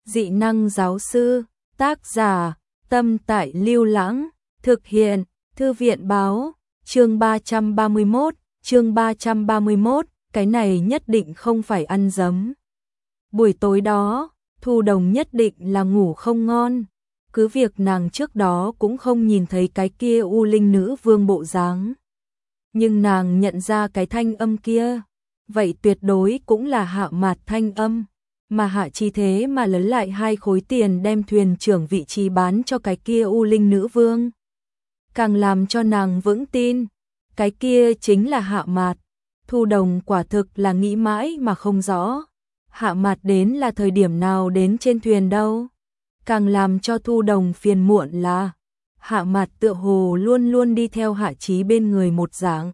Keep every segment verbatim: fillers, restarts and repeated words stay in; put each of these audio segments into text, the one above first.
Dị năng giáo sư, tác giả, Tâm Tại Lưu Lãng, thực hiện, Thư viện báo, chương ba trăm ba mươi mốt, chương ba trăm ba mươi mốt, cái này nhất định không phải ăn dấm. Buổi tối đó, Thu Đồng nhất định là ngủ không ngon, cứ việc nàng trước đó cũng không nhìn thấy cái kia U Linh Nữ Vương bộ dáng. Nhưng nàng nhận ra cái thanh âm kia, vậy tuyệt đối cũng là Hạ Mạt thanh âm. Mà Hạ Chí thế mà lấy lại hai khối tiền đem thuyền trưởng vị trí bán cho cái kia U Linh Nữ Vương. Càng làm cho nàng vững tin, cái kia chính là Hạ Mạt. Thu Đồng quả thực là nghĩ mãi mà không rõ. Hạ Mạt đến là thời điểm nào đến trên thuyền đâu. Càng làm cho Thu Đồng phiền muộn là Hạ Mạt tựa hồ luôn luôn đi theo Hạ Chí bên người một dạng.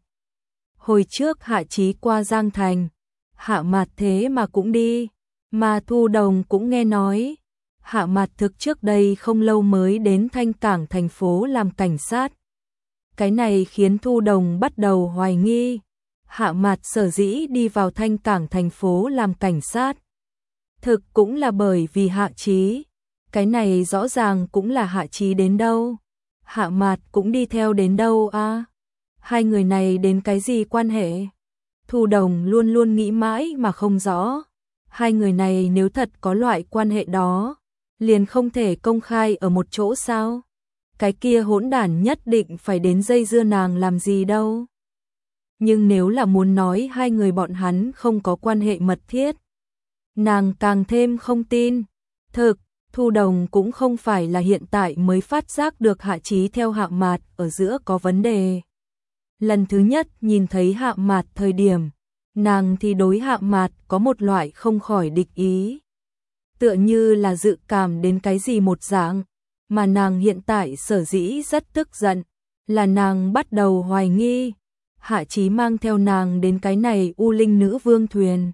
Hồi trước Hạ Chí qua Giang Thành, Hạ Mạt thế mà cũng đi. Mà Thu Đồng cũng nghe nói, Hạ Mạt thực trước đây không lâu mới đến Thanh Cảng thành phố làm cảnh sát. Cái này khiến Thu Đồng bắt đầu hoài nghi, Hạ Mạt sở dĩ đi vào Thanh Cảng thành phố làm cảnh sát. Thực cũng là bởi vì Hạ Chí, cái này rõ ràng cũng là Hạ Chí đến đâu. Hạ Mạt cũng đi theo đến đâu à? Hai người này đến cái gì quan hệ? Thu Đồng luôn luôn nghĩ mãi mà không rõ. Hai người này nếu thật có loại quan hệ đó, liền không thể công khai ở một chỗ sao? Cái kia hỗn đản nhất định phải đến dây dưa nàng làm gì đâu. Nhưng nếu là muốn nói hai người bọn hắn không có quan hệ mật thiết, nàng càng thêm không tin. Thực, Thu Đồng cũng không phải là hiện tại mới phát giác được Hạ Chí theo Hạ Mạt ở giữa có vấn đề. Lần thứ nhất nhìn thấy Hạ Mạt thời điểm, nàng thì đối Hạ Mạt có một loại không khỏi địch ý. Tựa như là dự cảm đến cái gì một dạng, mà nàng hiện tại sở dĩ rất tức giận, là nàng bắt đầu hoài nghi, Hạ Chí mang theo nàng đến cái này U Linh Nữ Vương thuyền.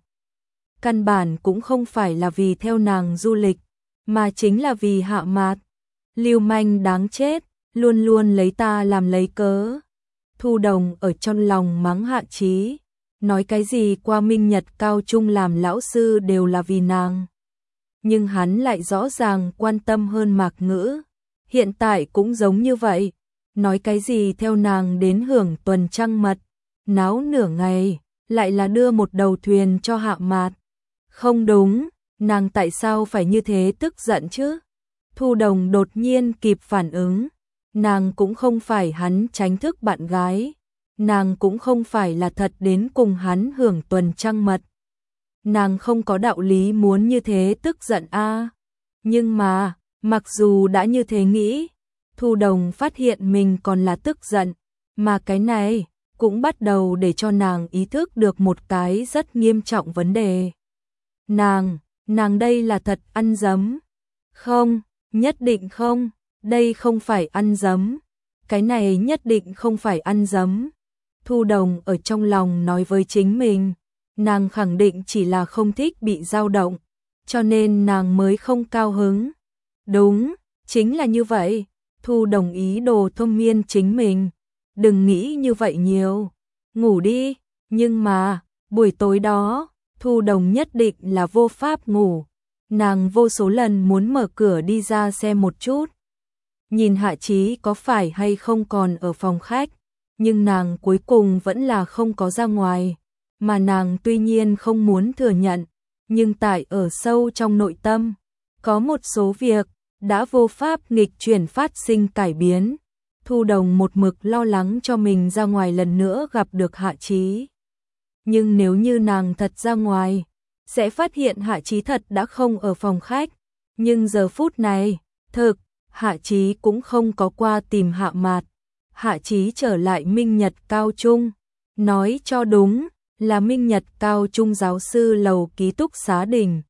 Căn bản cũng không phải là vì theo nàng du lịch, mà chính là vì Hạ Mạt. Lưu manh đáng chết, luôn luôn lấy ta làm lấy cớ. Thu Đồng ở trong lòng mắng Hạ Chí. Nói cái gì qua Minh Nhật cao trung làm lão sư đều là vì nàng. Nhưng hắn lại rõ ràng quan tâm hơn Mạc Ngữ. Hiện tại cũng giống như vậy. Nói cái gì theo nàng đến hưởng tuần trăng mật. Náo nửa ngày, lại là đưa một đầu thuyền cho Hạ Mạt. Không đúng, nàng tại sao phải như thế tức giận chứ? Thu Đồng đột nhiên kịp phản ứng. Nàng cũng không phải hắn tránh thức bạn gái. Nàng cũng không phải là thật đến cùng hắn hưởng tuần trăng mật. Nàng không có đạo lý muốn như thế tức giận a. À. Nhưng mà, mặc dù đã như thế nghĩ, Thu Đồng phát hiện mình còn là tức giận, mà cái này cũng bắt đầu để cho nàng ý thức được một cái rất nghiêm trọng vấn đề. Nàng, nàng đây là thật ăn dấm. Không, nhất định không, đây không phải ăn dấm. Cái này nhất định không phải ăn dấm. Thu Đồng ở trong lòng nói với chính mình, nàng khẳng định chỉ là không thích bị dao động, cho nên nàng mới không cao hứng. Đúng, chính là như vậy. Thu Đồng ý đồ thông miên chính mình, đừng nghĩ như vậy nhiều, ngủ đi. Nhưng mà, buổi tối đó, Thu Đồng nhất định là vô pháp ngủ. Nàng vô số lần muốn mở cửa đi ra xem một chút, nhìn Hạ Chí có phải hay không còn ở phòng khách. Nhưng nàng cuối cùng vẫn là không có ra ngoài, mà nàng tuy nhiên không muốn thừa nhận, nhưng tại ở sâu trong nội tâm, có một số việc đã vô pháp nghịch chuyển phát sinh cải biến. Thu Đồng một mực lo lắng cho mình ra ngoài lần nữa gặp được Hạ Chí. Nhưng nếu như nàng thật ra ngoài, sẽ phát hiện Hạ Chí thật đã không ở phòng khách. Nhưng giờ phút này, thực, Hạ Chí cũng không có qua tìm Hạ Mạt. Hạ Chí trở lại Minh Nhật Cao Trung, nói cho đúng là Minh Nhật Cao Trung giáo sư lầu ký túc xá đỉnh.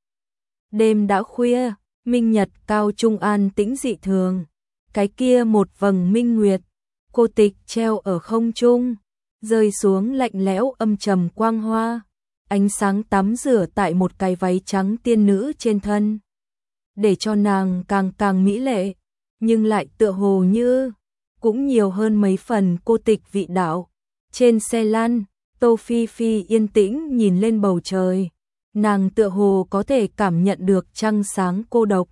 Đêm đã khuya, Minh Nhật Cao Trung an tĩnh dị thường. Cái kia một vầng minh nguyệt, cô tịch treo ở không trung, rơi xuống lạnh lẽo âm trầm quang hoa. Ánh sáng tắm rửa tại một cái váy trắng tiên nữ trên thân, để cho nàng càng càng mỹ lệ, nhưng lại tựa hồ như cũng nhiều hơn mấy phần cô tịch vị đạo. Trên xe lăn, Tô Phi Phi yên tĩnh nhìn lên bầu trời, nàng tựa hồ có thể cảm nhận được trăng sáng cô độc.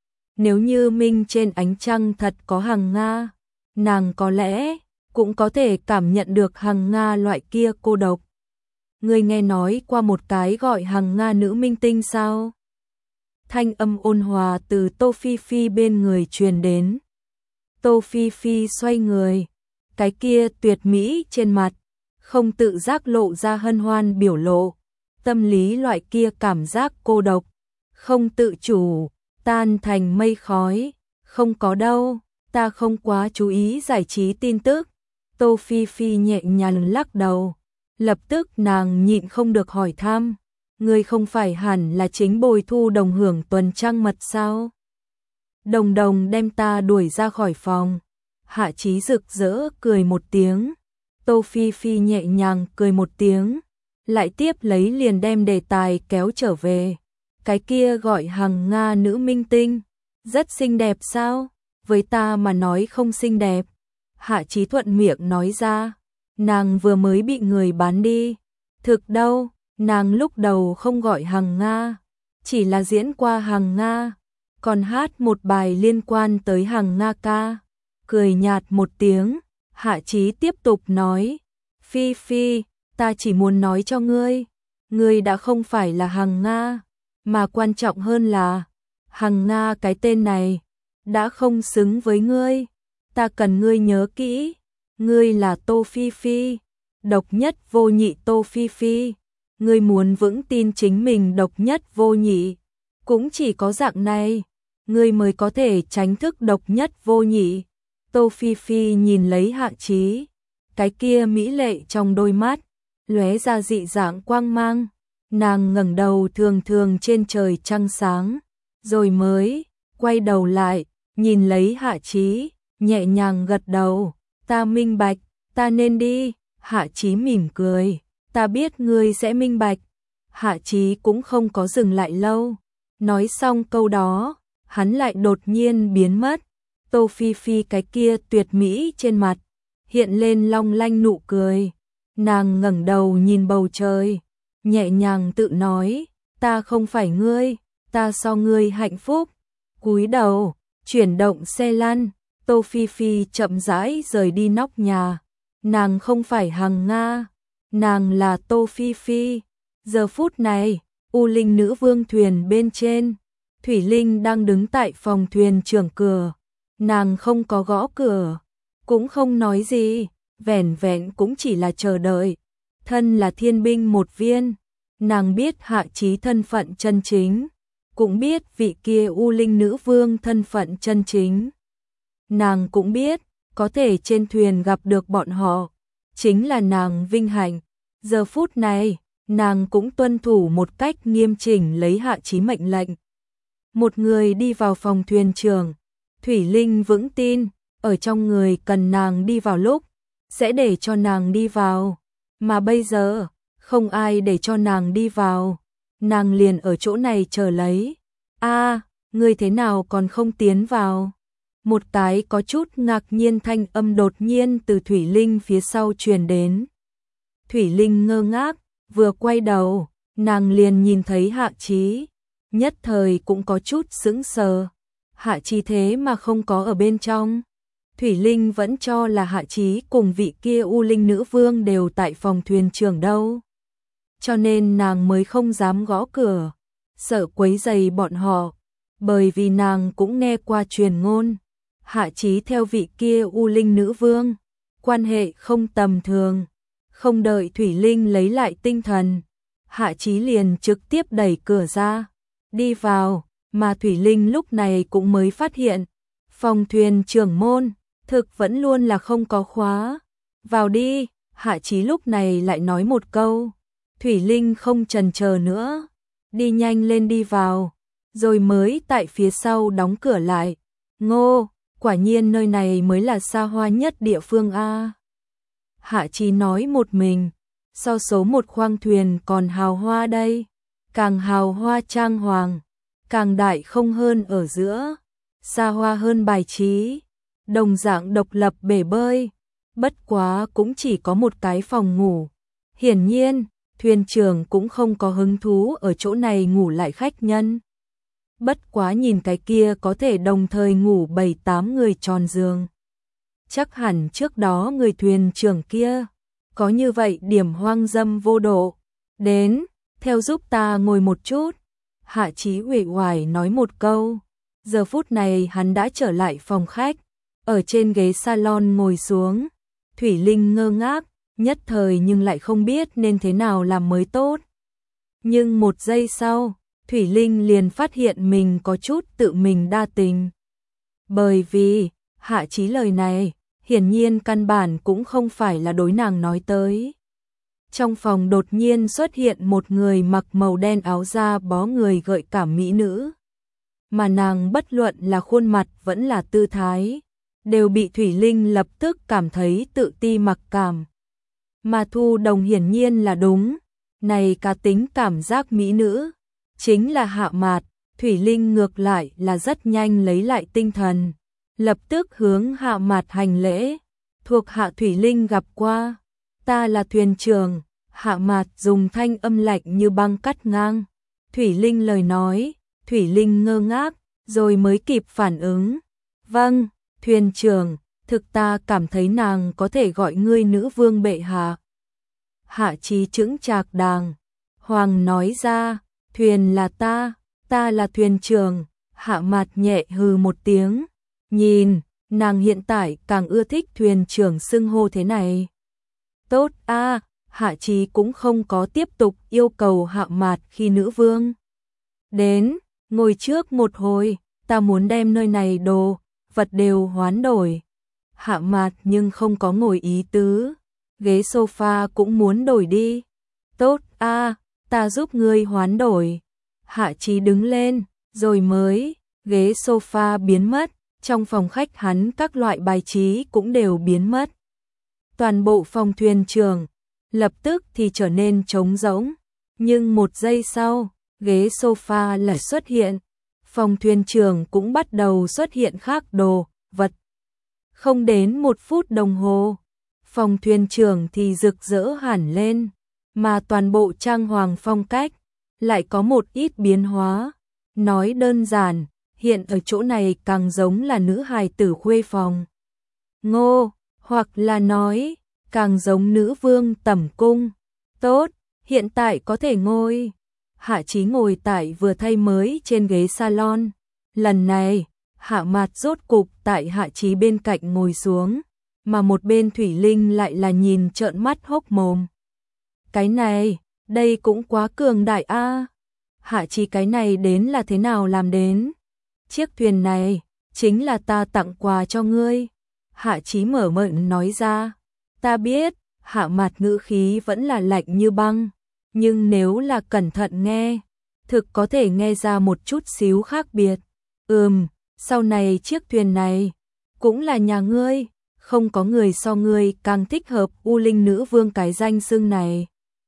Nếu như minh trên ánh trăng thật có hằng nga, nàng có lẽ cũng có thể cảm nhận được hằng nga loại kia cô độc. Ngươi nghe nói qua một cái gọi hằng nga nữ minh tinh sao? Thanh âm ôn hòa từ Tô Phi Phi bên người truyền đến. Tô Phi Phi xoay người, cái kia tuyệt mỹ trên mặt, không tự giác lộ ra hân hoan biểu lộ, tâm lý loại kia cảm giác cô độc, không tự chủ, tan thành mây khói, không có đâu, ta không quá chú ý giải trí tin tức. Tô Phi Phi nhẹ nhàng lắc đầu, lập tức nàng nhịn không được hỏi thăm, ngươi không phải hẳn là chính bồi thu đồng hưởng tuần trăng mật sao? Đồng đồng đem ta đuổi ra khỏi phòng. Hạ Chí rực rỡ cười một tiếng, Tô Phi Phi nhẹ nhàng cười một tiếng, lại tiếp lấy liền đem đề tài kéo trở về. Cái kia gọi hằng nga nữ minh tinh, rất xinh đẹp sao? Với ta mà nói không xinh đẹp. Hạ Chí thuận miệng nói ra, nàng vừa mới bị người bán đi. Thực đâu, nàng lúc đầu không gọi hằng nga, chỉ là diễn qua hằng nga, còn hát một bài liên quan tới hằng nga ca. Cười nhạt một tiếng, Hạ Chí tiếp tục nói, Phi Phi, ta chỉ muốn nói cho ngươi, ngươi đã không phải là hằng nga, mà quan trọng hơn là, hằng nga cái tên này, đã không xứng với ngươi, ta cần ngươi nhớ kỹ, ngươi là Tô Phi Phi, độc nhất vô nhị Tô Phi Phi, ngươi muốn vững tin chính mình độc nhất vô nhị, cũng chỉ có dạng này, ngươi mới có thể tránh thức độc nhất vô nhị. Tô Phi Phi nhìn lấy Hạ Chí, cái kia mỹ lệ trong đôi mắt, lóe ra dị dạng quang mang, nàng ngẩng đầu thường thường trên trời trăng sáng, rồi mới quay đầu lại, nhìn lấy Hạ Chí, nhẹ nhàng gật đầu, ta minh bạch, ta nên đi. Hạ Chí mỉm cười, ta biết ngươi sẽ minh bạch. Hạ Chí cũng không có dừng lại lâu, nói xong câu đó, hắn lại đột nhiên biến mất. Tô Phi Phi cái kia tuyệt mỹ trên mặt, hiện lên long lanh nụ cười. Nàng ngẩng đầu nhìn bầu trời, nhẹ nhàng tự nói, ta không phải ngươi, ta so ngươi hạnh phúc. Cúi đầu, chuyển động xe lăn, Tô Phi Phi chậm rãi rời đi nóc nhà. Nàng không phải hằng nga, nàng là Tô Phi Phi. Giờ phút này, U Linh nữ vương thuyền bên trên, Thủy Linh đang đứng tại phòng thuyền trưởng cửa. Nàng không có gõ cửa, cũng không nói gì, vẻn vẹn cũng chỉ là chờ đợi. Thân là thiên binh một viên, nàng biết Hạ Chí thân phận chân chính, cũng biết vị kia U Linh nữ vương thân phận chân chính. Nàng cũng biết, có thể trên thuyền gặp được bọn họ, chính là nàng vinh hạnh. Giờ phút này, nàng cũng tuân thủ một cách nghiêm chỉnh lấy Hạ Chí mệnh lệnh. Một người đi vào phòng thuyền trưởng, Thủy Linh vững tin, ở trong người cần nàng đi vào lúc, sẽ để cho nàng đi vào. Mà bây giờ, không ai để cho nàng đi vào, nàng liền ở chỗ này chờ lấy. A, ngươi thế nào còn không tiến vào? Một cái có chút ngạc nhiên thanh âm đột nhiên từ Thủy Linh phía sau truyền đến. Thủy Linh ngơ ngác, vừa quay đầu, nàng liền nhìn thấy Hạ Chí, nhất thời cũng có chút sững sờ. Hạ Chí thế mà không có ở bên trong. Thủy Linh vẫn cho là Hạ Chí cùng vị kia U Linh nữ vương đều tại phòng thuyền trưởng đâu. Cho nên nàng mới không dám gõ cửa, sợ quấy rầy bọn họ, bởi vì nàng cũng nghe qua truyền ngôn. Hạ Chí theo vị kia U Linh nữ vương, quan hệ không tầm thường. Không đợi Thủy Linh lấy lại tinh thần, Hạ Chí liền trực tiếp đẩy cửa ra, đi vào, mà Thủy Linh lúc này cũng mới phát hiện, phòng thuyền trưởng môn, thực vẫn luôn là không có khóa. Vào đi, Hạ Chí lúc này lại nói một câu. Thủy Linh không chần chờ nữa, đi nhanh lên đi vào, rồi mới tại phía sau đóng cửa lại. Ngô, quả nhiên nơi này mới là xa hoa nhất địa phương a. Hạ Chí nói một mình, so số một khoang thuyền còn hào hoa đây, càng hào hoa trang hoàng, càng đại không hơn ở giữa, xa hoa hơn bài trí, đồng dạng độc lập bể bơi, bất quá cũng chỉ có một cái phòng ngủ. Hiển nhiên, thuyền trưởng cũng không có hứng thú ở chỗ này ngủ lại khách nhân. Bất quá nhìn cái kia có thể đồng thời ngủ bảy tám người tròn giường. Chắc hẳn trước đó người thuyền trưởng kia có như vậy điểm hoang dâm vô độ. Đến, theo giúp ta ngồi một chút. Hạ Chí uể oải nói một câu. Giờ phút này hắn đã trở lại phòng khách, ở trên ghế salon ngồi xuống. Thủy Linh ngơ ngác, nhất thời nhưng lại không biết nên thế nào làm mới tốt. Nhưng một giây sau, Thủy Linh liền phát hiện mình có chút tự mình đa tình. Bởi vì, Hạ Chí lời này, hiển nhiên căn bản cũng không phải là đối nàng nói tới. Trong phòng đột nhiên xuất hiện một người mặc màu đen áo da bó người gợi cảm mỹ nữ. Mà nàng bất luận là khuôn mặt vẫn là tư thái, đều bị Thủy Linh lập tức cảm thấy tự ti mặc cảm. Mà Thu Đồng hiển nhiên là đúng, này cá tính cảm giác mỹ nữ, chính là Hạ Mạt. Thủy Linh ngược lại là rất nhanh lấy lại tinh thần, lập tức hướng Hạ Mạt hành lễ. Thuộc hạ Thủy Linh gặp qua, ta là thuyền trưởng. Hạ Mạt dùng thanh âm lạnh như băng cắt ngang Thủy Linh lời nói. Thủy Linh ngơ ngác, rồi mới kịp phản ứng. Vâng, thuyền trưởng, thực ta cảm thấy nàng có thể gọi ngươi nữ vương bệ hạ. Hạ Chí chững chạc đàng hoàng nói ra, thuyền là ta, ta là thuyền trưởng. Hạ Mạt nhẹ hừ một tiếng, nhìn, nàng hiện tại càng ưa thích thuyền trưởng xưng hô thế này. Tốt a. Hạ Chí cũng không có tiếp tục yêu cầu Hạ Mạt khi nữ vương. Đến, ngồi trước một hồi, ta muốn đem nơi này đồ, vật đều hoán đổi. Hạ Mạt nhưng không có ngồi ý tứ, ghế sofa cũng muốn đổi đi. Tốt a, ta giúp ngươi hoán đổi. Hạ Chí đứng lên, rồi mới, ghế sofa biến mất, trong phòng khách hắn các loại bài trí cũng đều biến mất. Toàn bộ phòng thuyền trưởng lập tức thì trở nên trống rỗng, nhưng một giây sau, ghế sofa lại xuất hiện, phòng thuyền trưởng cũng bắt đầu xuất hiện khác đồ, vật. Không đến một phút đồng hồ, phòng thuyền trưởng thì rực rỡ hẳn lên, mà toàn bộ trang hoàng phong cách lại có một ít biến hóa. Nói đơn giản, hiện ở chỗ này càng giống là nữ hài tử khuê phòng. Ngô, hoặc là nói, càng giống nữ vương tẩm cung. Tốt, hiện tại có thể ngồi. Hạ Chí ngồi tại vừa thay mới trên ghế salon. Lần này, Hạ Mạt rốt cục tại Hạ Chí bên cạnh ngồi xuống, mà một bên Thủy Linh lại là nhìn trợn mắt hốc mồm. Cái này, đây cũng quá cường đại a. Hạ Chí cái này đến là thế nào làm đến? Chiếc thuyền này, chính là ta tặng quà cho ngươi. Hạ Chí mở miệng nói ra. Ta biết, Hạ Mạt ngữ khí vẫn là lạnh như băng, nhưng nếu là cẩn thận nghe, thực có thể nghe ra một chút xíu khác biệt. Ừm, sau này chiếc thuyền này cũng là nhà ngươi, không có người so ngươi càng thích hợp U Linh nữ vương cái danh xưng này.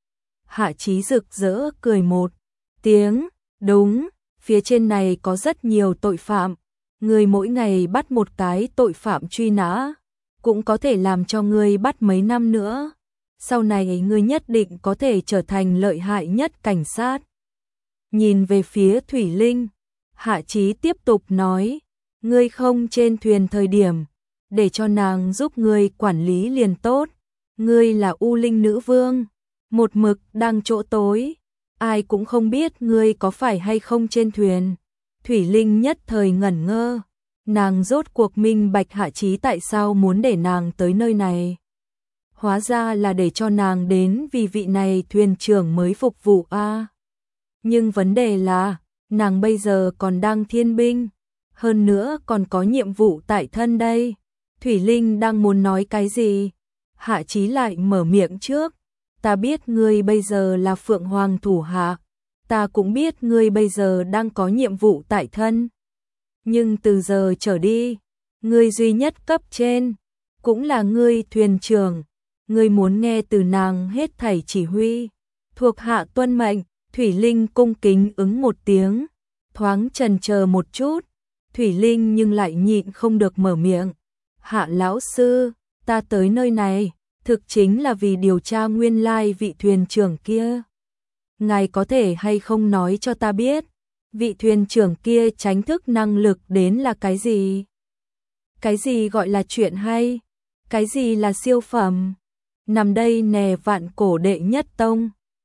Hạ Chí rực rỡ cười một tiếng, đúng, phía trên này có rất nhiều tội phạm, ngươi mỗi ngày bắt một cái tội phạm truy nã, cũng có thể làm cho ngươi bắt mấy năm nữa. Sau này ngươi nhất định có thể trở thành lợi hại nhất cảnh sát. Nhìn về phía Thủy Linh, Hạ Chí tiếp tục nói, ngươi không trên thuyền thời điểm, để cho nàng giúp ngươi quản lý liền tốt. Ngươi là U Linh nữ vương, một mực đang chỗ tối, ai cũng không biết ngươi có phải hay không trên thuyền. Thủy Linh nhất thời ngẩn ngơ, nàng rốt cuộc minh bạch Hạ Chí tại sao muốn để nàng tới nơi này. Hóa ra là để cho nàng đến vì vị này thuyền trưởng mới phục vụ a. À. Nhưng vấn đề là, nàng bây giờ còn đang thiên binh, hơn nữa còn có nhiệm vụ tại thân đây. Thủy Linh đang muốn nói cái gì? Hạ Chí lại mở miệng trước. Ta biết ngươi bây giờ là Phượng Hoàng thủ hạ, ta cũng biết ngươi bây giờ đang có nhiệm vụ tại thân. Nhưng từ giờ trở đi, ngươi duy nhất cấp trên, cũng là ngươi thuyền trưởng, ngươi muốn nghe từ nàng hết thảy chỉ huy. Thuộc hạ tuân mệnh. Thủy Linh cung kính ứng một tiếng, thoáng chần chờ một chút, Thủy Linh nhưng lại nhịn không được mở miệng. Hạ lão sư, ta tới nơi này, thực thực chính là vì điều tra nguyên lai vị thuyền trưởng kia. Ngài có thể hay không nói cho ta biết, vị thuyền trưởng kia tránh thức năng lực đến là cái gì? Cái gì gọi là chuyện hay? Cái gì là siêu phẩm? Nằm đây nè vạn cổ đệ nhất tông.